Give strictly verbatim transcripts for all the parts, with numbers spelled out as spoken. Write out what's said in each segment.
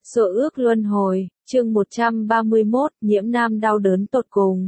Số ước luân hồi, chương một trăm ba mươi mốt, nhiễm nam đau đớn tột cùng.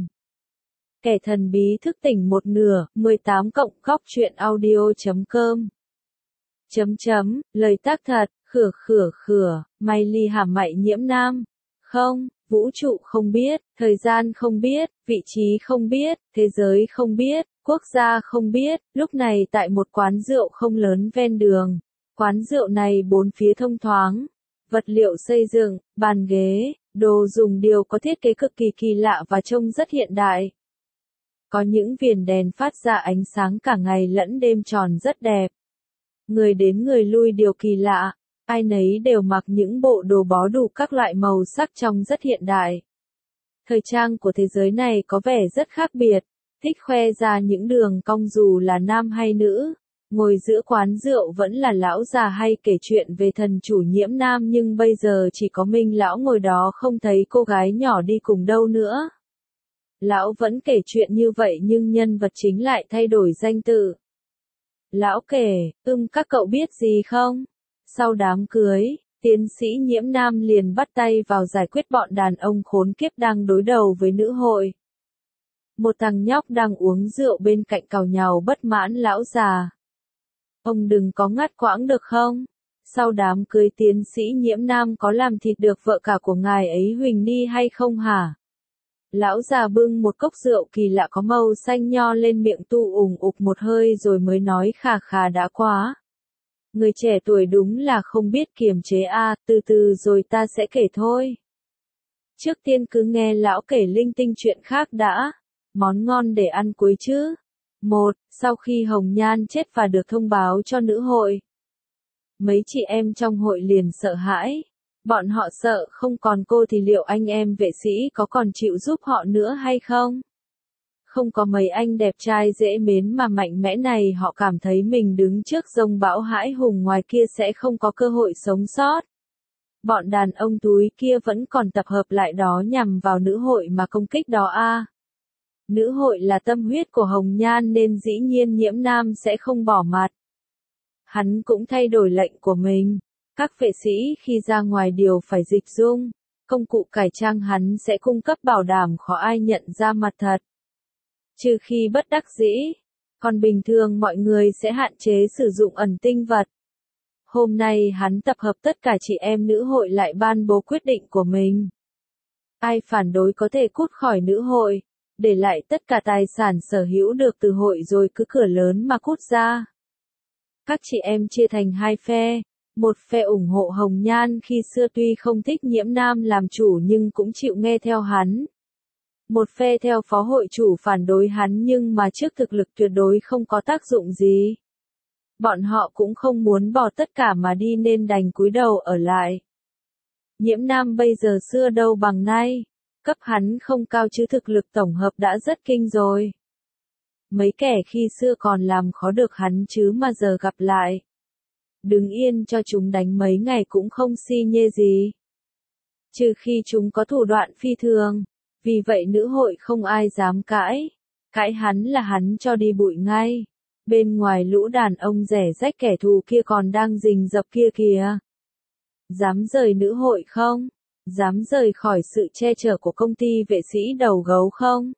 Kẻ thần bí thức tỉnh một nửa, mười tám cộng góc truyện audio chấm com. Chấm chấm, lời tác thật, khửa khửa khửa, may ly hàm mại nhiễm nam. Không, vũ trụ không biết, thời gian không biết, vị trí không biết, thế giới không biết, quốc gia không biết, lúc này tại một quán rượu không lớn ven đường. Quán rượu này bốn phía thông thoáng. Vật liệu xây dựng, bàn ghế, đồ dùng đều có thiết kế cực kỳ kỳ lạ và trông rất hiện đại. Có những viền đèn phát ra ánh sáng cả ngày lẫn đêm tròn rất đẹp. Người đến người lui đều kỳ lạ, ai nấy đều mặc những bộ đồ bó đủ các loại màu sắc trông rất hiện đại. Thời trang của thế giới này có vẻ rất khác biệt, thích khoe ra những đường cong dù là nam hay nữ. Ngồi giữa quán rượu vẫn là lão già hay kể chuyện về thần chủ nhiễm nam nhưng bây giờ chỉ có Minh lão ngồi đó không thấy cô gái nhỏ đi cùng đâu nữa. Lão vẫn kể chuyện như vậy nhưng nhân vật chính lại thay đổi danh tự. Lão kể, ưm các cậu biết gì không? Sau đám cưới, tiến sĩ nhiễm nam liền bắt tay vào giải quyết bọn đàn ông khốn kiếp đang đối đầu với nữ hội. Một thằng nhóc đang uống rượu bên cạnh càu nhàu bất mãn lão già. Ông đừng có ngắt quãng được không? Sau đám cưới tiến sĩ nhiễm nam có làm thịt được vợ cả của ngài ấy Huỳnh Ni hay không hả? Lão già bưng một cốc rượu kỳ lạ có màu xanh nho lên miệng tu ủng ục một hơi rồi mới nói khà khà đã quá. Người trẻ tuổi đúng là không biết kiềm chế a, từ từ rồi ta sẽ kể thôi. Trước tiên cứ nghe lão kể linh tinh chuyện khác đã. Món ngon để ăn cuối chứ. Một, sau khi Hồng Nhan chết và được thông báo cho nữ hội. Mấy chị em trong hội liền sợ hãi. Bọn họ sợ không còn cô thì liệu anh em vệ sĩ có còn chịu giúp họ nữa hay không? Không có mấy anh đẹp trai dễ mến mà mạnh mẽ này họ cảm thấy mình đứng trước dông bão hãi hùng ngoài kia sẽ không có cơ hội sống sót. Bọn đàn ông túi kia vẫn còn tập hợp lại đó nhằm vào nữ hội mà công kích đó a. À. Nữ hội là tâm huyết của Hồng Nhan nên dĩ nhiên nhiễm nam sẽ không bỏ mặt. Hắn cũng thay đổi lệnh của mình. Các vệ sĩ khi ra ngoài đều phải dịch dung. Công cụ cải trang hắn sẽ cung cấp bảo đảm khó ai nhận ra mặt thật. Trừ khi bất đắc dĩ. Còn bình thường mọi người sẽ hạn chế sử dụng ẩn tinh vật. Hôm nay hắn tập hợp tất cả chị em nữ hội lại ban bố quyết định của mình. Ai phản đối có thể cút khỏi nữ hội. Để lại tất cả tài sản sở hữu được từ hội rồi cứ cửa lớn mà cút ra. Các chị em chia thành hai phe. Một phe ủng hộ Hồng Nhan khi xưa tuy không thích nhiễm nam làm chủ nhưng cũng chịu nghe theo hắn. Một phe theo phó hội chủ phản đối hắn nhưng mà trước thực lực tuyệt đối không có tác dụng gì. Bọn họ cũng không muốn bỏ tất cả mà đi nên đành cúi đầu ở lại. Nhiễm nam bây giờ xưa đâu bằng nay. Cấp hắn không cao chứ thực lực tổng hợp đã rất kinh rồi. Mấy kẻ khi xưa còn làm khó được hắn chứ mà giờ gặp lại. Đứng yên cho chúng đánh mấy ngày cũng không si nhê gì. Trừ khi chúng có thủ đoạn phi thường. Vì vậy nữ hội không ai dám cãi. Cãi hắn là hắn cho đi bụi ngay. Bên ngoài lũ đàn ông rẻ rách kẻ thù kia còn đang rình rập kia kìa. Dám rời nữ hội không? Dám rời khỏi sự che chở của công ty vệ sĩ đầu gấu không?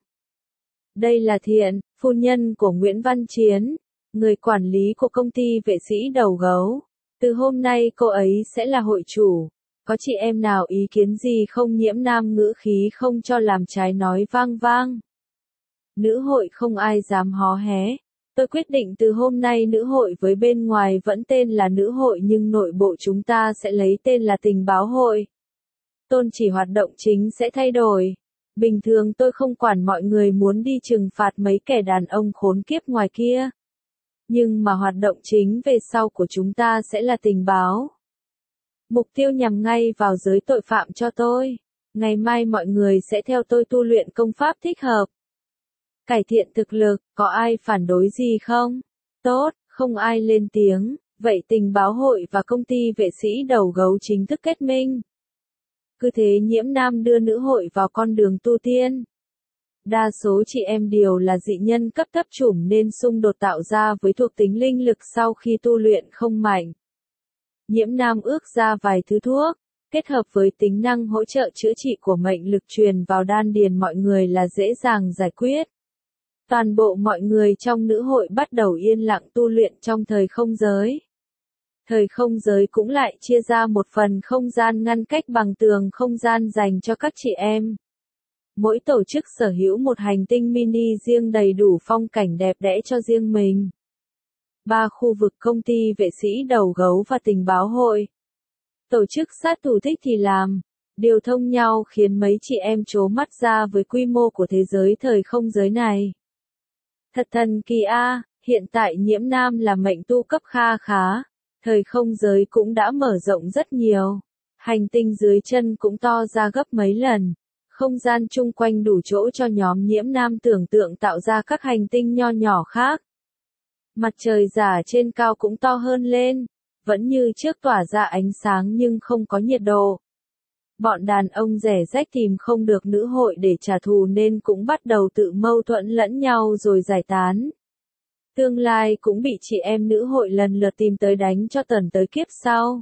Đây là Thiện, phu nhân của Nguyễn Văn Chiến, người quản lý của công ty vệ sĩ đầu gấu. Từ hôm nay cô ấy sẽ là hội chủ. Có chị em nào ý kiến gì không? Nhiễm nam ngữ khí không cho làm trái nói vang vang. Nữ hội không ai dám hó hé. Tôi quyết định từ hôm nay nữ hội với bên ngoài vẫn tên là nữ hội nhưng nội bộ chúng ta sẽ lấy tên là tình báo hội. Tôn chỉ hoạt động chính sẽ thay đổi. Bình thường tôi không quản mọi người muốn đi trừng phạt mấy kẻ đàn ông khốn kiếp ngoài kia. Nhưng mà hoạt động chính về sau của chúng ta sẽ là tình báo. Mục tiêu nhằm ngay vào giới tội phạm cho tôi. Ngày mai mọi người sẽ theo tôi tu luyện công pháp thích hợp. Cải thiện thực lực, có ai phản đối gì không? Tốt, không ai lên tiếng. Vậy tình báo hội và công ty vệ sĩ đầu gấu chính thức kết minh. Cứ thế nhiễm nam đưa nữ hội vào con đường tu tiên. Đa số chị em đều là dị nhân cấp thấp chủng nên xung đột tạo ra với thuộc tính linh lực sau khi tu luyện không mạnh. Nhiễm nam ước ra vài thứ thuốc. kết hợp với tính năng hỗ trợ chữa trị của mệnh lực truyền vào đan điền mọi người là dễ dàng giải quyết. Toàn bộ mọi người trong nữ hội bắt đầu yên lặng tu luyện trong thời không giới. Thời không giới cũng lại chia ra một phần không gian ngăn cách bằng tường không gian dành cho các chị em. Mỗi tổ chức sở hữu một hành tinh mini riêng đầy đủ phong cảnh đẹp đẽ cho riêng mình. Ba khu vực công ty vệ sĩ đầu gấu và tình báo hội. Tổ chức sát thủ thích thì làm, điều thông nhau khiến mấy chị em trố mắt ra với quy mô của thế giới thời không giới này. Thật thần kỳ a, hiện tại Nhiễm Nam là mệnh tu cấp kha khá, thời không giới cũng đã mở rộng rất nhiều. Hành tinh dưới chân cũng to ra gấp mấy lần. Không gian chung quanh đủ chỗ cho nhóm Nhiễm Nam tưởng tượng tạo ra các hành tinh nho nhỏ khác. Mặt trời giả trên cao cũng to hơn lên, vẫn như trước tỏa ra ánh sáng nhưng không có nhiệt độ. Bọn đàn ông rẻ rách tìm không được nữ hội để trả thù nên cũng bắt đầu tự mâu thuẫn lẫn nhau rồi giải tán. Tương lai cũng bị chị em nữ hội lần lượt tìm tới đánh cho tần tới kiếp sau.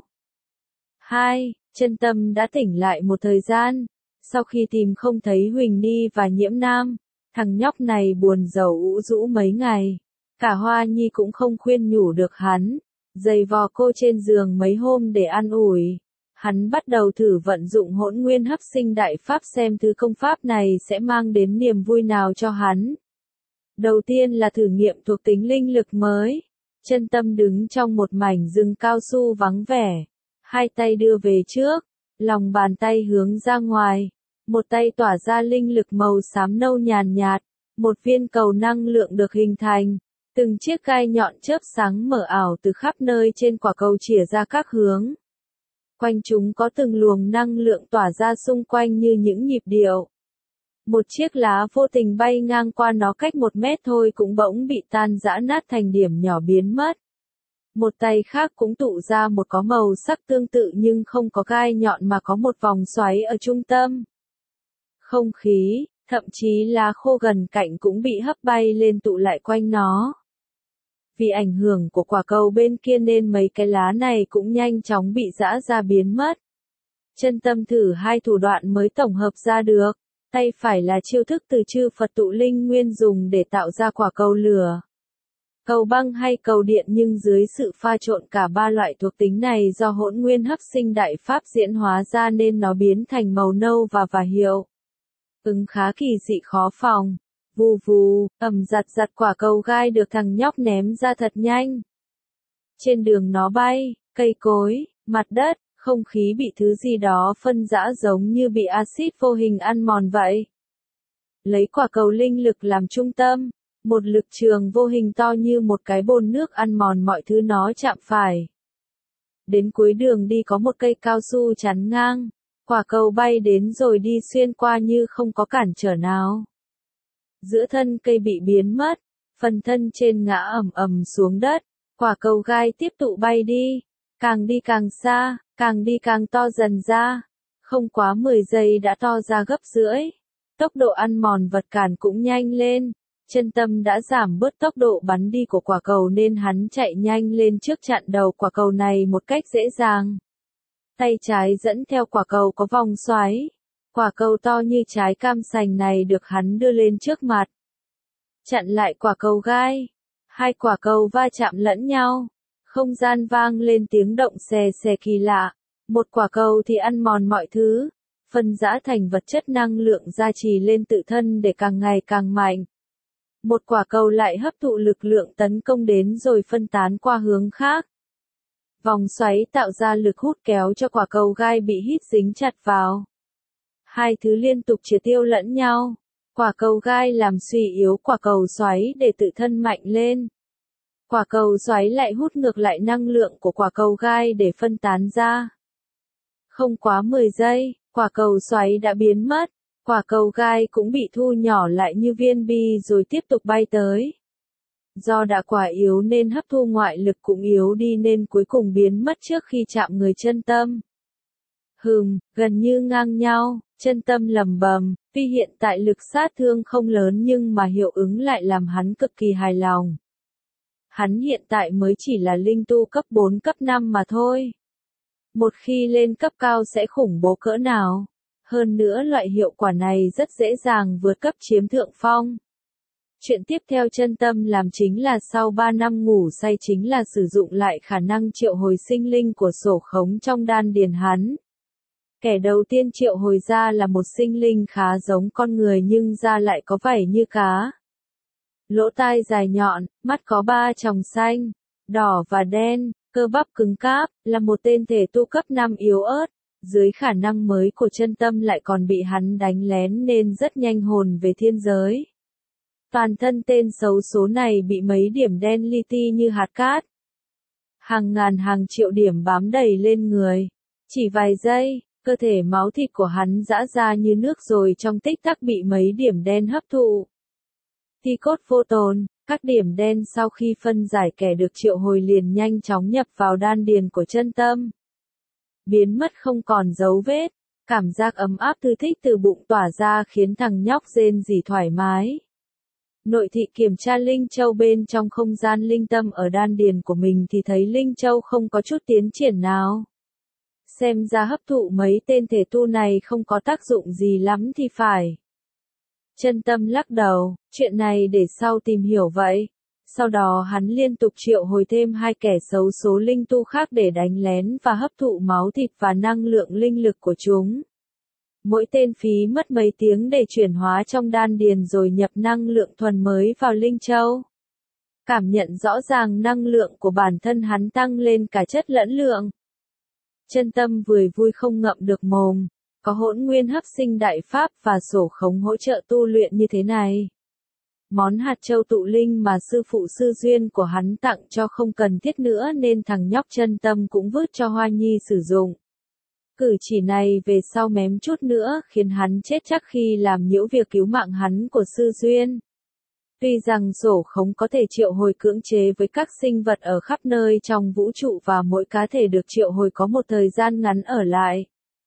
hai. Chân Tâm đã tỉnh lại một thời gian. Sau khi tìm không thấy Huỳnh Ni và Nhiễm Nam, thằng nhóc này buồn rầu ủ rũ mấy ngày. Cả Hoa Nhi cũng không khuyên nhủ được hắn, giày vò cô trên giường mấy hôm để an ủi. Hắn bắt đầu thử vận dụng Hỗn Nguyên Hấp Sinh Đại Pháp xem thứ công pháp này sẽ mang đến niềm vui nào cho hắn. Đầu tiên là thử nghiệm thuộc tính linh lực mới. Chân Tâm đứng trong một mảnh rừng cao su vắng vẻ, hai tay đưa về trước, lòng bàn tay hướng ra ngoài. Một tay tỏa ra linh lực màu xám nâu nhàn nhạt, một viên cầu năng lượng được hình thành, từng chiếc gai nhọn chớp sáng mở ảo từ khắp nơi trên quả cầu chìa ra các hướng. Quanh chúng có từng luồng năng lượng tỏa ra xung quanh như những nhịp điệu. Một chiếc lá vô tình bay ngang qua nó cách một mét thôi cũng bỗng bị tan rã nát thành điểm nhỏ biến mất. Một tay khác cũng tụ ra một có màu sắc tương tự nhưng không có gai nhọn mà có một vòng xoáy ở trung tâm. Không khí, thậm chí lá khô gần cạnh cũng bị hấp bay lên tụ lại quanh nó. Vì ảnh hưởng của quả cầu bên kia nên mấy cái lá này cũng nhanh chóng bị giã ra biến mất. Chân Tâm thử hai thủ đoạn mới tổng hợp ra được. Tay phải là chiêu thức từ chư Phật tụ linh nguyên dùng để tạo ra quả cầu lửa, cầu băng hay cầu điện, nhưng dưới sự pha trộn cả ba loại thuộc tính này do Hỗn Nguyên Hấp Sinh Đại Pháp diễn hóa ra nên nó biến thành màu nâu và và hiệu ứng khá kỳ dị khó phòng. Vù vù, ầm giặt giặt quả cầu gai được thằng nhóc ném ra thật nhanh. Trên đường nó bay, cây cối, mặt đất, không khí bị thứ gì đó phân rã giống như bị axit vô hình ăn mòn vậy. Lấy quả cầu linh lực làm trung tâm, một lực trường vô hình to như một cái bồn nước ăn mòn mọi thứ nó chạm phải. Đến cuối đường đi có một cây cao su chắn ngang, quả cầu bay đến rồi đi xuyên qua như không có cản trở nào. Giữa thân cây bị biến mất, phần thân trên ngã ầm ầm xuống đất, quả cầu gai tiếp tục bay đi, càng đi càng xa, càng đi càng to dần ra, không quá mười giây đã to ra gấp rưỡi. Tốc độ ăn mòn vật cản cũng nhanh lên, Chân Tâm đã giảm bớt tốc độ bắn đi của quả cầu nên hắn chạy nhanh lên trước chặn đầu quả cầu này một cách dễ dàng. Tay trái dẫn theo quả cầu có vòng xoáy. Quả cầu to như trái cam sành này được hắn đưa lên trước mặt, chặn lại quả cầu gai. Hai quả cầu va chạm lẫn nhau, không gian vang lên tiếng động xè xè kỳ lạ. Một quả cầu thì ăn mòn mọi thứ, phân rã thành vật chất năng lượng gia trì lên tự thân để càng ngày càng mạnh. Một quả cầu lại hấp thụ lực lượng tấn công đến rồi phân tán qua hướng khác. Vòng xoáy tạo ra lực hút kéo cho quả cầu gai bị hít dính chặt vào. Hai thứ liên tục triệt tiêu lẫn nhau. Quả cầu gai làm suy yếu quả cầu xoáy để tự thân mạnh lên. Quả cầu xoáy lại hút ngược lại năng lượng của quả cầu gai để phân tán ra. Không quá mười giây, quả cầu xoáy đã biến mất. Quả cầu gai cũng bị thu nhỏ lại như viên bi rồi tiếp tục bay tới. Do đã quá yếu nên hấp thu ngoại lực cũng yếu đi nên cuối cùng biến mất trước khi chạm người Chân Tâm. Hừm, gần như ngang nhau, Chân Tâm lầm bầm, tuy hiện tại lực sát thương không lớn nhưng mà hiệu ứng lại làm hắn cực kỳ hài lòng. Hắn hiện tại mới chỉ là linh tu cấp bốn cấp năm mà thôi. Một khi lên cấp cao sẽ khủng bố cỡ nào. Hơn nữa loại hiệu quả này rất dễ dàng vượt cấp chiếm thượng phong. Chuyện tiếp theo chân tâm làm chính là sau ba năm ngủ say chính là sử dụng lại khả năng triệu hồi sinh linh của sổ khống trong đan điền hắn. Kẻ đầu tiên triệu hồi ra là một sinh linh khá giống con người nhưng da lại có vảy như cá. Lỗ tai dài nhọn, mắt có ba tròng xanh, đỏ và đen, cơ bắp cứng cáp, là một tên thể tu cấp năm yếu ớt. Dưới khả năng mới của chân tâm lại còn bị hắn đánh lén nên rất nhanh hồn về thiên giới. Toàn thân tên xấu số này bị mấy điểm đen li ti như hạt cát. Hàng ngàn hàng triệu điểm bám đầy lên người. Chỉ vài giây, cơ thể máu thịt của hắn giã ra như nước rồi trong tích tắc bị mấy điểm đen hấp thụ. Thi cốt vô tồn, các điểm đen sau khi phân giải kẻ được triệu hồi liền nhanh chóng nhập vào đan điền của chân tâm. Biến mất không còn dấu vết, cảm giác ấm áp thư thích từ bụng tỏa ra khiến thằng nhóc rên rỉ thoải mái. Nội thị kiểm tra linh châu bên trong không gian linh tâm ở đan điền của mình thì thấy linh châu không có chút tiến triển nào. Xem ra hấp thụ mấy tên thể tu này không có tác dụng gì lắm thì phải. Chân tâm lắc đầu, chuyện này để sau tìm hiểu vậy. Sau đó hắn liên tục triệu hồi thêm hai kẻ xấu số linh tu khác để đánh lén và hấp thụ máu thịt và năng lượng linh lực của chúng. Mỗi tên phí mất mấy tiếng để chuyển hóa trong đan điền rồi nhập năng lượng thuần mới vào linh châu. Cảm nhận rõ ràng năng lượng của bản thân hắn tăng lên cả chất lẫn lượng. Chân tâm vừa vui không ngậm được mồm, có hỗn nguyên hấp sinh đại pháp và sổ khống hỗ trợ tu luyện như thế này. Món hạt châu tụ linh mà sư phụ sư duyên của hắn tặng cho không cần thiết nữa nên thằng nhóc chân tâm cũng vứt cho Hoa Nhi sử dụng. Cử chỉ này về sau mém chút nữa khiến hắn chết chắc khi làm nhiễu việc cứu mạng hắn của sư duyên. Tuy rằng sổ khống có thể triệu hồi cưỡng chế với các sinh vật ở khắp nơi trong vũ trụ và mỗi cá thể được triệu hồi có một thời gian ngắn ở lại.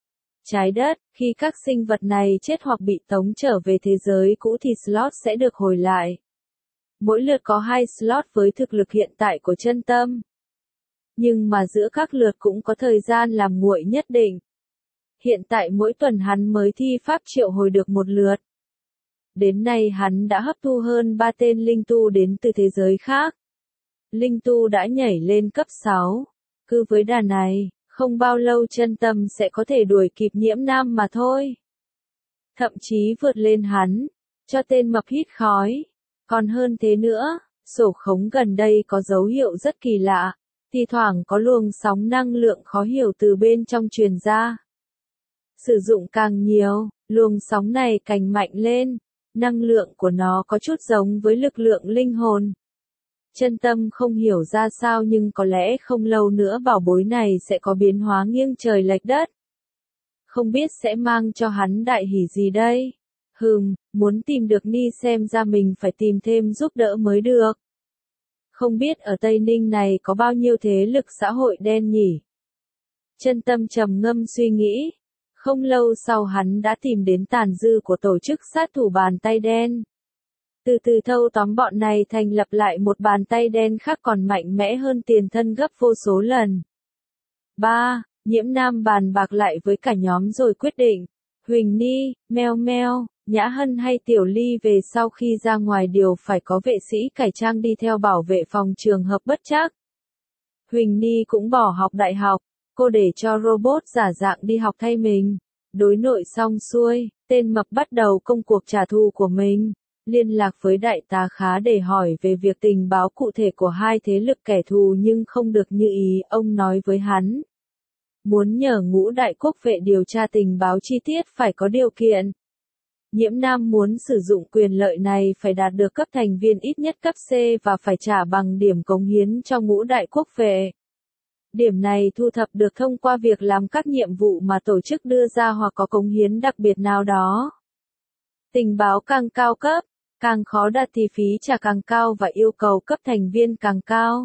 Trái đất, khi các sinh vật này chết hoặc bị tống trở về thế giới cũ thì slot sẽ được hồi lại. Mỗi lượt có hai slot với thực lực hiện tại của chân tâm. Nhưng mà giữa các lượt cũng có thời gian làm nguội nhất định. Hiện tại mỗi tuần hắn mới thi pháp triệu hồi được một lượt. Đến nay hắn đã hấp thu hơn ba tên linh tu đến từ thế giới khác. Linh tu đã nhảy lên cấp sáu. Cứ với đà này, không bao lâu chân tâm sẽ có thể đuổi kịp nhiễm nam mà thôi. Thậm chí vượt lên hắn, cho tên mập hít khói. Còn hơn thế nữa, sổ khống gần đây có dấu hiệu rất kỳ lạ. Thì thoảng có luồng sóng năng lượng khó hiểu từ bên trong truyền ra. Sử dụng càng nhiều, luồng sóng này càng mạnh lên. Năng lượng của nó có chút giống với lực lượng linh hồn. Chân tâm không hiểu ra sao nhưng có lẽ không lâu nữa bảo bối này sẽ có biến hóa nghiêng trời lệch đất. Không biết sẽ mang cho hắn đại hỷ gì đây? Hừm, muốn tìm được Ni xem ra mình phải tìm thêm giúp đỡ mới được. Không biết ở Tây Ninh này có bao nhiêu thế lực xã hội đen nhỉ? Chân tâm trầm ngâm suy nghĩ. Không lâu sau hắn đã tìm đến tàn dư của tổ chức sát thủ bàn tay đen. Từ từ thâu tóm bọn này thành lập lại một bàn tay đen khác còn mạnh mẽ hơn tiền thân gấp vô số lần. ba. Nhiễm Nam bàn bạc lại với cả nhóm rồi quyết định. Huỳnh Ni, Meo Meo, Nhã Hân hay Tiểu Ly về sau khi ra ngoài đều phải có vệ sĩ cải trang đi theo bảo vệ phòng trường hợp bất trắc. Huỳnh Ni cũng bỏ học đại học. Cô để cho robot giả dạng đi học thay mình. Đối nội xong xuôi, tên mập bắt đầu công cuộc trả thù của mình. Liên lạc với đại tá Khá để hỏi về việc tình báo cụ thể của hai thế lực kẻ thù nhưng không được như ý, ông nói với hắn. Muốn nhờ Ngũ Đại Quốc vệ điều tra tình báo chi tiết phải có điều kiện. Nhiễm Nam muốn sử dụng quyền lợi này phải đạt được cấp thành viên ít nhất cấp C và phải trả bằng điểm cống hiến cho Ngũ Đại Quốc vệ. Điểm này thu thập được thông qua việc làm các nhiệm vụ mà tổ chức đưa ra hoặc có cống hiến đặc biệt nào đó. Tình báo càng cao cấp, càng khó đạt thì phí trả càng cao và yêu cầu cấp thành viên càng cao.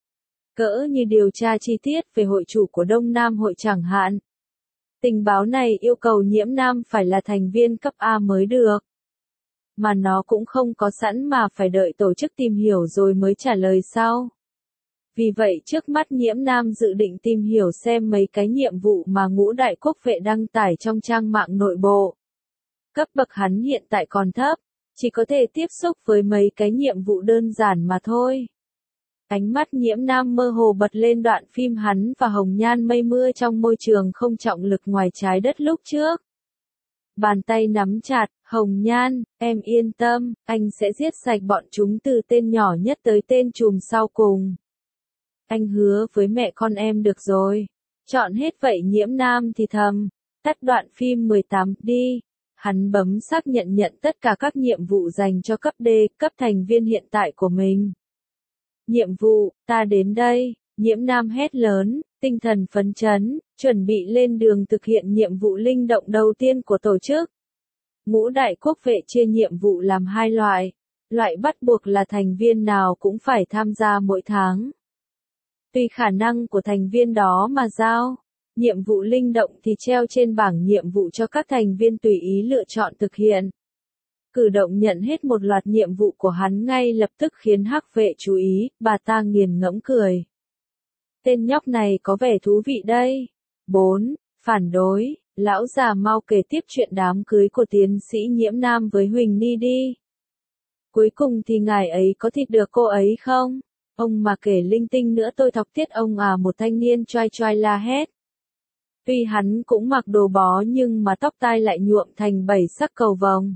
Cỡ như điều tra chi tiết về hội chủ của Đông Nam hội chẳng hạn. Tình báo này yêu cầu Nhiễm Nam phải là thành viên cấp A mới được. Mà nó cũng không có sẵn mà phải đợi tổ chức tìm hiểu rồi mới trả lời sau. Vì vậy trước mắt Nhiễm Nam dự định tìm hiểu xem mấy cái nhiệm vụ mà Ngũ Đại Quốc vệ đăng tải trong trang mạng nội bộ. Cấp bậc hắn hiện tại còn thấp, chỉ có thể tiếp xúc với mấy cái nhiệm vụ đơn giản mà thôi. Ánh mắt Nhiễm Nam mơ hồ bật lên đoạn phim hắn và Hồng Nhan mây mưa trong môi trường không trọng lực ngoài trái đất lúc trước. Bàn tay nắm chặt, Hồng Nhan, em yên tâm, anh sẽ giết sạch bọn chúng từ tên nhỏ nhất tới tên trùm sau cùng. Anh hứa với mẹ con em được rồi. Chọn hết vậy Nhiễm Nam thì thầm, tắt đoạn phim mười tám đi. Hắn bấm xác nhận nhận tất cả các nhiệm vụ dành cho cấp D, cấp thành viên hiện tại của mình. Nhiệm vụ, ta đến đây, Nhiễm Nam hét lớn, tinh thần phấn chấn, chuẩn bị lên đường thực hiện nhiệm vụ linh động đầu tiên của tổ chức. Ngũ Đại Quốc vệ chia nhiệm vụ làm hai loại. Loại bắt buộc là thành viên nào cũng phải tham gia mỗi tháng. Tùy khả năng của thành viên đó mà giao. Nhiệm vụ linh động thì treo trên bảng nhiệm vụ cho các thành viên tùy ý lựa chọn thực hiện. Cử động nhận hết một loạt nhiệm vụ của hắn ngay lập tức khiến Hắc vệ chú ý, bà ta nghiền ngẫm cười. Tên nhóc này có vẻ thú vị đây. bốn. Phản đối, lão già mau kể tiếp chuyện đám cưới của tiến sĩ Nhiễm Nam với Huỳnh Ni đi. Cuối cùng thì ngài ấy có thịt được cô ấy không? Ông mà kể linh tinh nữa tôi thọc tiết ông à, một thanh niên choai choai la hét. Tuy hắn cũng mặc đồ bó nhưng mà tóc tai lại nhuộm thành bảy sắc cầu vồng.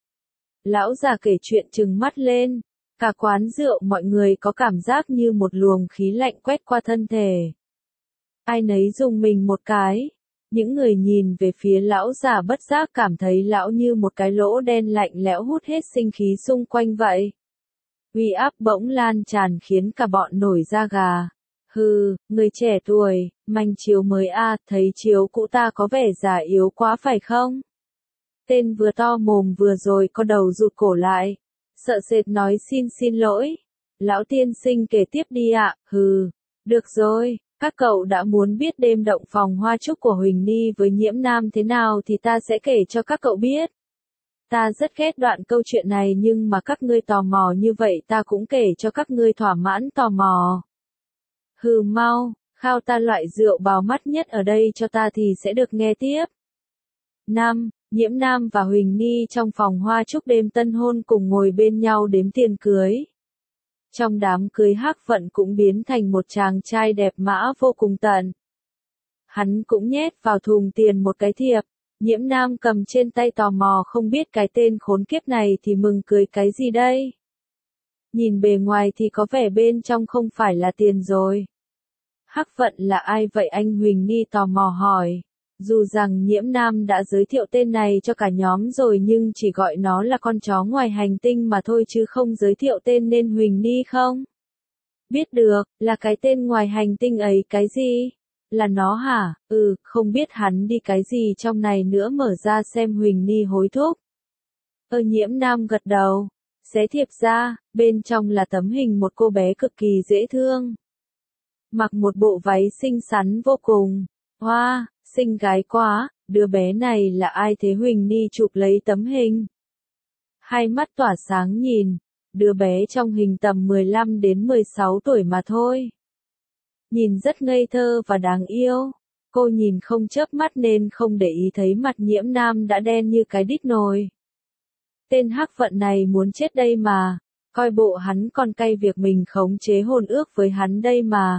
Lão già kể chuyện trừng mắt lên. Cả quán rượu mọi người có cảm giác như một luồng khí lạnh quét qua thân thể. Ai nấy rùng mình một cái. Những người nhìn về phía lão già bất giác cảm thấy lão như một cái lỗ đen lạnh lẽo hút hết sinh khí xung quanh vậy. Uy áp bỗng lan tràn khiến cả bọn nổi da gà. Hừ, người trẻ tuổi, manh chiếu mới a, à, thấy chiếu cũ ta có vẻ già yếu quá phải không? Tên vừa to mồm vừa rồi có đầu rụt cổ lại. Sợ sệt nói xin xin lỗi. Lão tiên sinh kể tiếp đi ạ, à. Hừ. Được rồi, các cậu đã muốn biết đêm động phòng hoa trúc của Huỳnh Ni với Nhiễm Nam thế nào thì ta sẽ kể cho các cậu biết. Ta rất ghét đoạn câu chuyện này nhưng mà các ngươi tò mò như vậy ta cũng kể cho các ngươi thỏa mãn tò mò. Hừ mau, khao ta loại rượu bào mắt nhất ở đây cho ta thì sẽ được nghe tiếp. năm. Nhiễm Nam và Huỳnh Ni trong phòng hoa trúc đêm tân hôn cùng ngồi bên nhau đếm tiền cưới. Trong đám cưới Hắc Vận cũng biến thành một chàng trai đẹp mã vô cùng tận. Hắn cũng nhét vào thùng tiền một cái thiệp. Nhiễm Nam cầm trên tay tò mò không biết cái tên khốn kiếp này thì mừng cười cái gì đây. Nhìn bề ngoài thì có vẻ bên trong không phải là tiền rồi. Hắc Vận là ai vậy anh Huỳnh Ni tò mò hỏi. Dù rằng Nhiễm Nam đã giới thiệu tên này cho cả nhóm rồi nhưng chỉ gọi nó là con chó ngoài hành tinh mà thôi chứ không giới thiệu tên nên Huỳnh Ni không? Biết được, là cái tên ngoài hành tinh ấy cái gì? Là nó hả? Ừ, không biết hắn đi cái gì trong này nữa mở ra xem Huỳnh Ni hối thúc. Ơ Nhiễm Nam gật đầu. Xé thiệp ra, bên trong là tấm hình một cô bé cực kỳ dễ thương. Mặc một bộ váy xinh xắn vô cùng. Hoa, wow, xinh gái quá, đứa bé này là ai thế Huỳnh Ni chụp lấy tấm hình. Hai mắt tỏa sáng nhìn, đứa bé trong hình tầm mười lăm đến mười sáu tuổi mà thôi. Nhìn rất ngây thơ và đáng yêu. Cô nhìn không chớp mắt nên không để ý thấy mặt Nhiễm Nam đã đen như cái đít nồi. Tên Hắc Vận này muốn chết đây mà, coi bộ hắn còn cay việc mình khống chế hôn ước với hắn đây mà.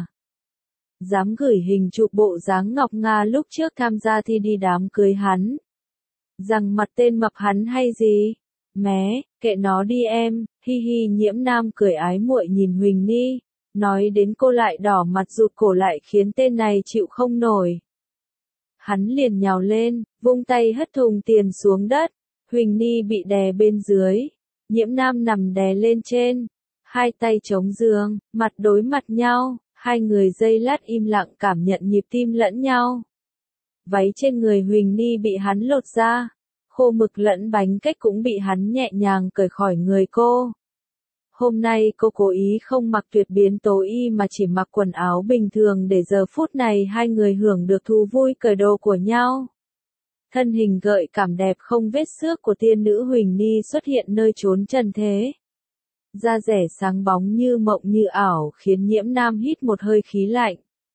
Dám gửi hình chụp bộ dáng ngọc nga lúc trước tham gia thi đi đám cưới hắn. Rằng mặt tên mập hắn hay gì? Mé, kệ nó đi em, hi hi Nhiễm Nam cười ái muội nhìn Huỳnh Ni, nói đến cô lại đỏ mặt rụt cổ lại khiến tên này chịu không nổi. Hắn liền nhào lên, vung tay hất thùng tiền xuống đất, Huỳnh Ni bị đè bên dưới, Nhiễm Nam nằm đè lên trên, hai tay chống giường, mặt đối mặt nhau. Hai người giây lát im lặng cảm nhận nhịp tim lẫn nhau. Váy trên người Huỳnh Ni bị hắn lột ra. Khô mực lẫn bánh cách cũng bị hắn nhẹ nhàng cởi khỏi người cô. Hôm nay cô cố ý không mặc tuyệt biến tố y mà chỉ mặc quần áo bình thường để giờ phút này hai người hưởng được thú vui cởi đồ của nhau. Thân hình gợi cảm đẹp không vết xước của tiên nữ Huỳnh Ni xuất hiện nơi chốn trần thế. Da rẻ sáng bóng như mộng như ảo khiến Nhiễm Nam hít một hơi khí lạnh.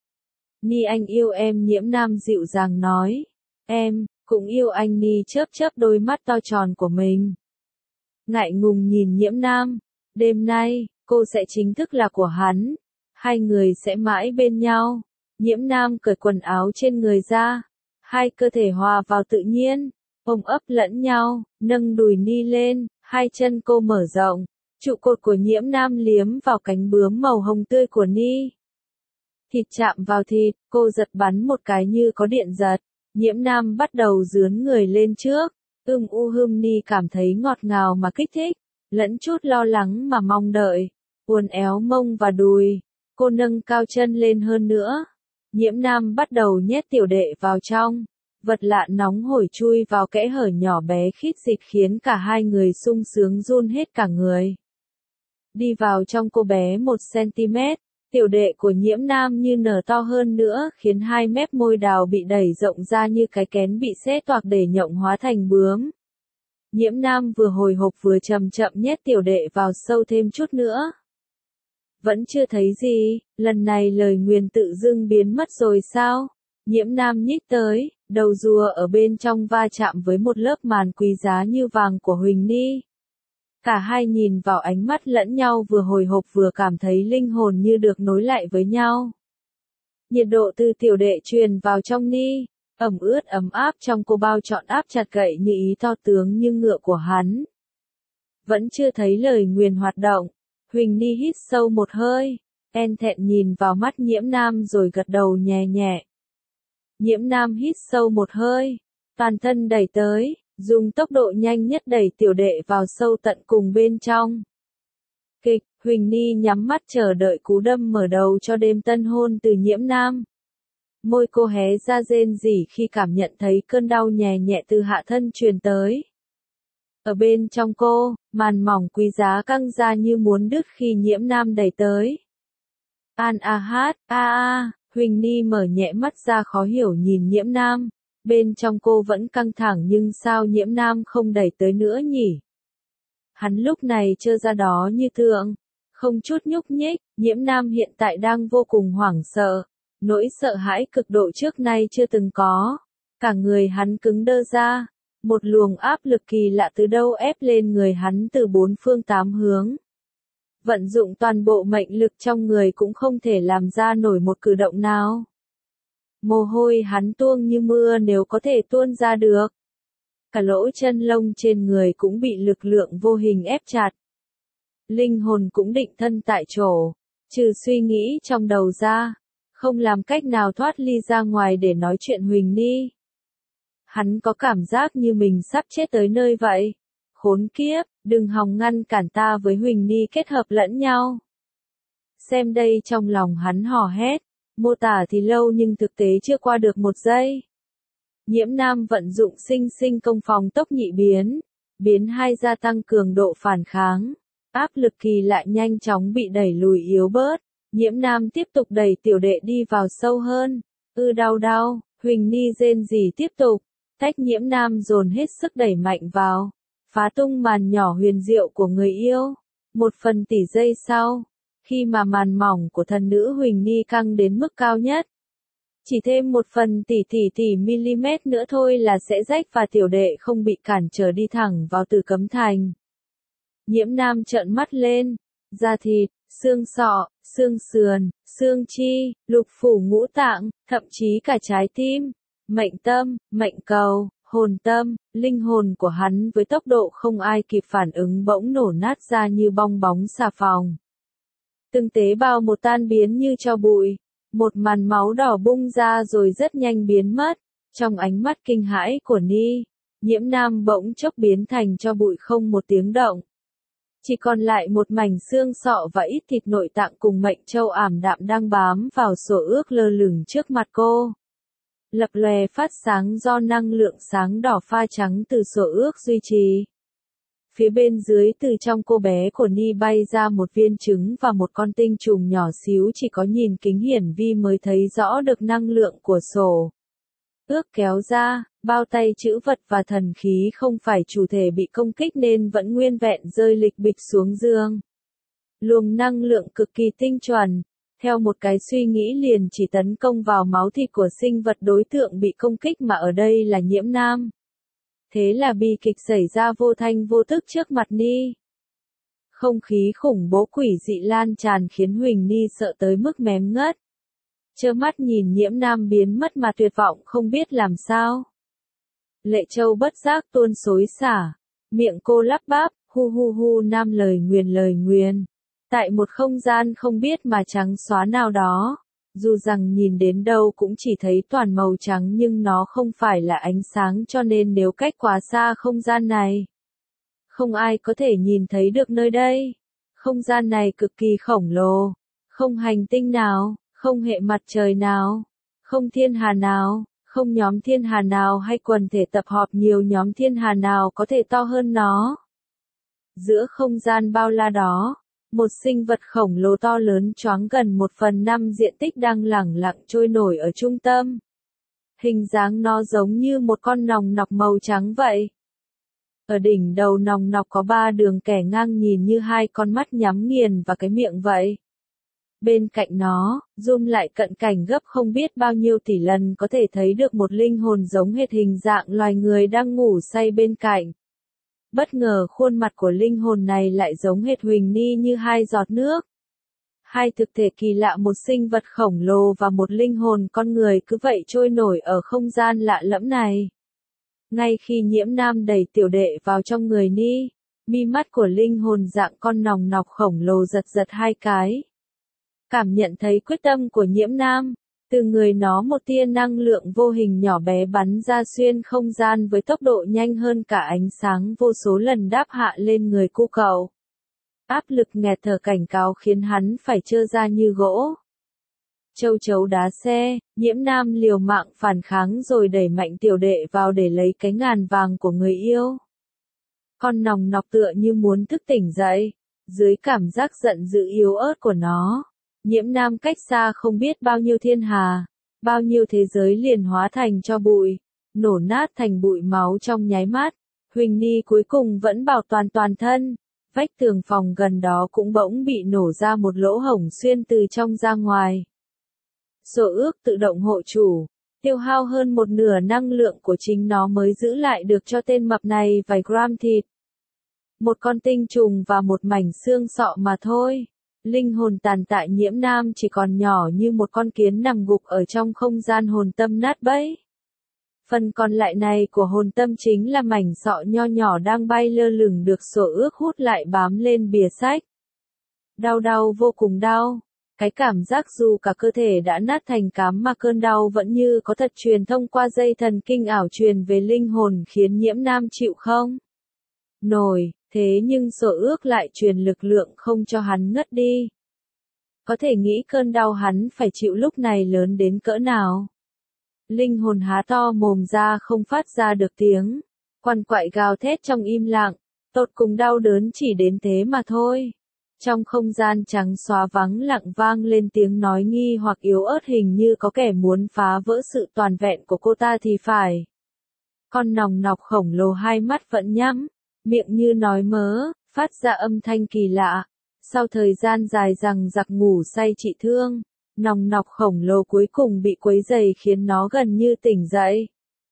Ni anh yêu em, Nhiễm Nam dịu dàng nói. Em, cũng yêu anh. Ni chớp chớp đôi mắt to tròn của mình. Ngại ngùng nhìn Nhiễm Nam. Đêm nay, cô sẽ chính thức là của hắn. Hai người sẽ mãi bên nhau. Nhiễm Nam cởi quần áo trên người ra. Hai cơ thể hòa vào tự nhiên, ôm ấp lẫn nhau, nâng đùi Ni lên, hai chân cô mở rộng. Trụ cột của Nhiễm Nam liếm vào cánh bướm màu hồng tươi của Ni. Thịt chạm vào thịt, cô giật bắn một cái như có điện giật. Nhiễm Nam bắt đầu dướn người lên trước. Ưm u hưm. Ni cảm thấy ngọt ngào mà kích thích, lẫn chút lo lắng mà mong đợi. Uốn éo mông và đùi, cô nâng cao chân lên hơn nữa. Nhiễm Nam bắt đầu nhét tiểu đệ vào trong. Vật lạ nóng hổi chui vào kẽ hở nhỏ bé khít xịt khiến cả hai người sung sướng run hết cả người. Đi vào trong cô bé một xăng-ti-mét, tiểu đệ của Nhiễm Nam như nở to hơn nữa khiến hai mép môi đào bị đẩy rộng ra như cái kén bị xé toạc để nhộng hóa thành bướm. Nhiễm Nam vừa hồi hộp vừa chậm chậm nhét tiểu đệ vào sâu thêm chút nữa. Vẫn chưa thấy gì, lần này lời nguyền tự dưng biến mất rồi sao? Nhiễm Nam nhích tới, đầu rùa ở bên trong va chạm với một lớp màn quý giá như vàng của Huỳnh Ni. Cả hai nhìn vào ánh mắt lẫn nhau vừa hồi hộp vừa cảm thấy linh hồn như được nối lại với nhau. Nhiệt độ từ tiểu đệ truyền vào trong Ni, ẩm ướt ấm áp trong cô bao trọn áp chặt gậy như ý to tướng như ngựa của hắn. Vẫn chưa thấy lời nguyền hoạt động, Huỳnh Ni hít sâu một hơi, en thẹn nhìn vào mắt Nhiễm Nam rồi gật đầu nhẹ nhẹ. Nhiễm Nam hít sâu một hơi, toàn thân đẩy tới, dùng tốc độ nhanh nhất đẩy tiểu đệ vào sâu tận cùng bên trong. Kịch, Huỳnh Ni nhắm mắt chờ đợi cú đâm mở đầu cho đêm tân hôn từ Nhiễm Nam. Môi cô hé ra rên rỉ khi cảm nhận thấy cơn đau nhẹ nhẹ từ hạ thân truyền tới. Ở bên trong cô, màn mỏng quý giá căng ra như muốn đứt khi Nhiễm Nam đẩy tới. An a hát, a a, Huỳnh Ni mở nhẹ mắt ra khó hiểu nhìn Nhiễm Nam. Bên trong cô vẫn căng thẳng nhưng sao Nhiễm Nam không đẩy tới nữa nhỉ? Hắn lúc này trơ ra đó như tượng, không chút nhúc nhích. Nhiễm Nam hiện tại đang vô cùng hoảng sợ, nỗi sợ hãi cực độ trước nay chưa từng có. Cả người hắn cứng đơ ra, một luồng áp lực kỳ lạ từ đâu ép lên người hắn từ bốn phương tám hướng. Vận dụng toàn bộ mệnh lực trong người cũng không thể làm ra nổi một cử động nào. Mồ hôi hắn tuôn như mưa nếu có thể tuôn ra được. Cả lỗ chân lông trên người cũng bị lực lượng vô hình ép chặt. Linh hồn cũng định thân tại chỗ, trừ suy nghĩ trong đầu ra, không làm cách nào thoát ly ra ngoài để nói chuyện Huỳnh Ni. Hắn có cảm giác như mình sắp chết tới nơi vậy. Khốn kiếp, đừng hòng ngăn cản ta với Huỳnh Ni kết hợp lẫn nhau. Xem đây, trong lòng hắn hò hét, mô tả thì lâu nhưng thực tế chưa qua được một giây. Nhiễm Nam vận dụng sinh sinh công phòng tốc nhị biến, biến hai gia tăng cường độ phản kháng, áp lực kỳ lạ nhanh chóng bị đẩy lùi yếu bớt. Nhiễm Nam tiếp tục đẩy tiểu đệ đi vào sâu hơn. Ư đau đau, Huỳnh Ni rên rỉ tiếp tục, tách Nhiễm Nam dồn hết sức đẩy mạnh vào, phá tung màn nhỏ huyền diệu của người yêu. Một phần tỷ giây sau, khi mà màn mỏng của thần nữ Huỳnh Ni căng đến mức cao nhất, chỉ thêm một phần tỷ tỷ tỷ mm nữa thôi là sẽ rách và tiểu đệ không bị cản trở đi thẳng vào Tử Cấm Thành. Nhiễm Nam trợn mắt lên, da thịt, xương sọ, xương sườn, xương chi, lục phủ ngũ tạng, thậm chí cả trái tim, mệnh tâm, mệnh cầu, hồn tâm, linh hồn của hắn với tốc độ không ai kịp phản ứng bỗng nổ nát ra như bong bóng xà phòng. Từng tế bào một tan biến như tro bụi, một màn máu đỏ bung ra rồi rất nhanh biến mất. Trong ánh mắt kinh hãi của Ni, Nhiễm Nam bỗng chốc biến thành tro bụi không một tiếng động. Chỉ còn lại một mảnh xương sọ và ít thịt nội tạng cùng mệnh châu ảm đạm đang bám vào sổ ước lơ lửng trước mặt cô. Lập lòe phát sáng do năng lượng sáng đỏ pha trắng từ sổ ước duy trì. Phía bên dưới từ trong cô bé của Ni bay ra một viên trứng và một con tinh trùng nhỏ xíu, chỉ có nhìn kính hiển vi mới thấy rõ được năng lượng của sổ ước kéo ra. Bao tay chữ vật và thần khí không phải chủ thể bị công kích nên vẫn nguyên vẹn rơi lịch bịch xuống giường. Luồng năng lượng cực kỳ tinh chuẩn, theo một cái suy nghĩ liền chỉ tấn công vào máu thịt của sinh vật đối tượng bị công kích mà ở đây là Nhiễm Nam. Thế là bi kịch xảy ra vô thanh vô tức trước mặt Ni. Không khí khủng bố quỷ dị lan tràn khiến Huỳnh Ni sợ tới mức mém ngất. Trơ mắt nhìn Nhiễm Nam biến mất mà tuyệt vọng không biết làm sao. Lệ Châu bất giác tuôn xối xả, miệng cô lắp bắp, hu hu hu nam lời nguyền lời nguyền. Tại một không gian không biết mà trắng xóa nào đó, dù rằng nhìn đến đâu cũng chỉ thấy toàn màu trắng nhưng nó không phải là ánh sáng cho nên nếu cách quá xa không gian này, không ai có thể nhìn thấy được nơi đây. Không gian này cực kỳ khổng lồ, không hành tinh nào, không hệ mặt trời nào, không thiên hà nào, không nhóm thiên hà nào hay quần thể tập hợp nhiều nhóm thiên hà nào có thể to hơn nó. Giữa không gian bao la đó, một sinh vật khổng lồ to lớn choáng gần một phần năm diện tích đang lẳng lặng trôi nổi ở trung tâm. Hình dáng nó giống như một con nòng nọc màu trắng vậy. Ở đỉnh đầu nòng nọc có ba đường kẻ ngang nhìn như hai con mắt nhắm nghiền và cái miệng vậy. Bên cạnh nó, zoom lại cận cảnh gấp không biết bao nhiêu tỷ lần có thể thấy được một linh hồn giống hệt hình dạng loài người đang ngủ say bên cạnh. Bất ngờ khuôn mặt của linh hồn này lại giống hệt Huỳnh Ni như hai giọt nước. Hai thực thể kỳ lạ, một sinh vật khổng lồ và một linh hồn con người cứ vậy trôi nổi ở không gian lạ lẫm này. Ngay khi Nhiễm Nam đẩy tiểu đệ vào trong người Ni, mi mắt của linh hồn dạng con nòng nọc khổng lồ giật giật hai cái. Cảm nhận thấy quyết tâm của Nhiễm Nam, từ người nó một tia năng lượng vô hình nhỏ bé bắn ra xuyên không gian với tốc độ nhanh hơn cả ánh sáng vô số lần đáp hạ lên người cu cậu. Áp lực nghẹt thở cảnh cáo khiến hắn phải trơ ra như gỗ. Châu chấu đá xe, Nhiễm Nam liều mạng phản kháng rồi đẩy mạnh tiểu đệ vào để lấy cái ngàn vàng của người yêu. Con nòng nọc tựa như muốn thức tỉnh dậy, dưới cảm giác giận dữ yếu ớt của nó. Nhiễm Nam cách xa không biết bao nhiêu thiên hà, bao nhiêu thế giới liền hóa thành cho bụi, nổ nát thành bụi máu trong nháy mắt. Huỳnh Ni cuối cùng vẫn bảo toàn toàn thân, vách tường phòng gần đó cũng bỗng bị nổ ra một lỗ hổng xuyên từ trong ra ngoài. Sổ ước tự động hộ chủ, tiêu hao hơn một nửa năng lượng của chính nó mới giữ lại được cho tên mập này vài gram thịt. Một con tinh trùng và một mảnh xương sọ mà thôi. Linh hồn tàn tạ Nhiễm Nam chỉ còn nhỏ như một con kiến nằm gục ở trong không gian hồn tâm nát bấy. Phần còn lại này của hồn tâm chính là mảnh sọ nho nhỏ đang bay lơ lửng được sổ ước hút lại bám lên bìa sách. Đau đau vô cùng đau. Cái cảm giác dù cả cơ thể đã nát thành cám mà cơn đau vẫn như có thật truyền thông qua dây thần kinh ảo truyền về linh hồn khiến Nhiễm Nam chịu không nổi. Thế nhưng sổ ước lại truyền lực lượng không cho hắn ngất đi. Có thể nghĩ cơn đau hắn phải chịu lúc này lớn đến cỡ nào. Linh hồn há to mồm ra không phát ra được tiếng, quằn quại gào thét trong im lặng, tột cùng đau đớn chỉ đến thế mà thôi. Trong không gian trắng xóa vắng lặng vang lên tiếng nói nghi hoặc yếu ớt, hình như có kẻ muốn phá vỡ sự toàn vẹn của cô ta thì phải. Con nòng nọc khổng lồ hai mắt vẫn nhắm, miệng như nói mớ, phát ra âm thanh kỳ lạ. Sau thời gian dài rằng giặc ngủ say trị thương, nòng nọc khổng lồ cuối cùng bị quấy dày khiến nó gần như tỉnh dậy.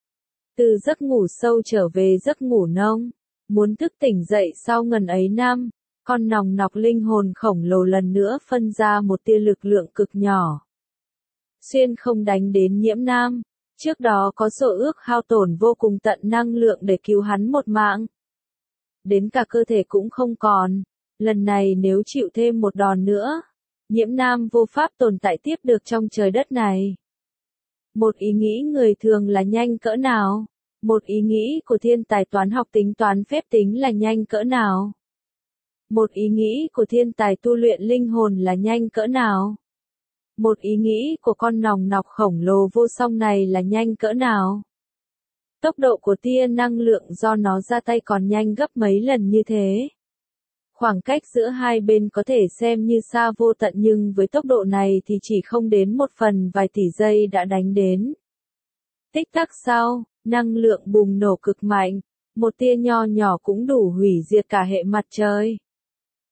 Từ giấc ngủ sâu trở về giấc ngủ nông, muốn thức tỉnh dậy sau ngần ấy năm, con nòng nọc linh hồn khổng lồ lần nữa phân ra một tia lực lượng cực nhỏ. Xuyên không đánh đến Nhiễm Nam, trước đó có sổ ước hao tổn vô cùng tận năng lượng để cứu hắn một mạng. Đến cả cơ thể cũng không còn, lần này nếu chịu thêm một đòn nữa, Nhiễm Nam vô pháp tồn tại tiếp được trong trời đất này. Một ý nghĩ người thường là nhanh cỡ nào? Một ý nghĩ của thiên tài toán học tính toán phép tính là nhanh cỡ nào? Một ý nghĩ của thiên tài tu luyện linh hồn là nhanh cỡ nào? Một ý nghĩ của con nòng nọc khổng lồ vô song này là nhanh cỡ nào? Tốc độ của tia năng lượng do nó ra tay còn nhanh gấp mấy lần như thế. Khoảng cách giữa hai bên có thể xem như xa vô tận nhưng với tốc độ này thì chỉ không đến một phần vài tỷ giây đã đánh đến. Tích tắc sau, năng lượng bùng nổ cực mạnh, một tia nho nhỏ cũng đủ hủy diệt cả hệ mặt trời.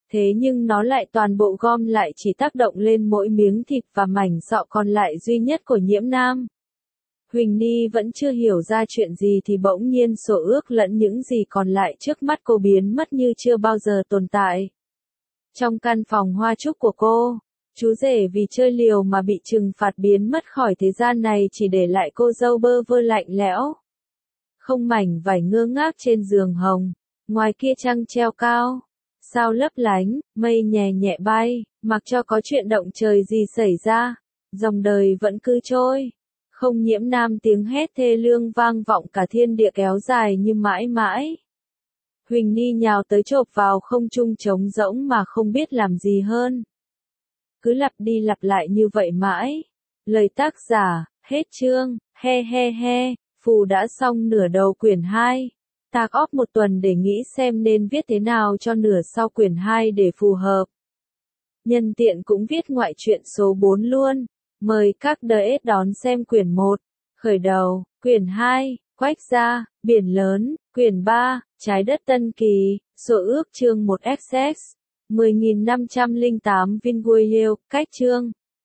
Thế nhưng nó lại toàn bộ gom lại chỉ tác động lên mỗi miếng thịt và mảnh sọ còn lại duy nhất của Nhiễm Nam. Huỳnh Ni vẫn chưa hiểu ra chuyện gì thì bỗng nhiên sổ ước lẫn những gì còn lại trước mắt cô biến mất như chưa bao giờ tồn tại. Trong căn phòng hoa trúc của cô, chú rể vì chơi liều mà bị trừng phạt biến mất khỏi thế gian này chỉ để lại cô dâu bơ vơ lạnh lẽo. Không mảnh vải ngơ ngác trên giường hồng, ngoài kia trăng treo cao, sao lấp lánh, mây nhẹ nhẹ bay, mặc cho có chuyện động trời gì xảy ra, dòng đời vẫn cứ trôi. Không Nhiễm Nam tiếng hét thê lương vang vọng cả thiên địa kéo dài như mãi mãi. Huỳnh Ni nhào tới chộp vào không trung trống rỗng mà không biết làm gì hơn. Cứ lặp đi lặp lại như vậy mãi. Lời tác giả, hết chương, he he he, phù đã xong nửa đầu quyển hai. Tag off một tuần để nghĩ xem nên viết thế nào cho nửa sau quyển hai để phù hợp. Nhân tiện cũng viết ngoại truyện số bốn luôn. Mời các đê ét đón xem quyển một. Khởi đầu, quyển hai, Quách gia, biển lớn, quyển ba, trái đất Tân Kỳ, số ước chương một xx, mười nghìn năm trăm lẻ tám Vinguiel, cách chương.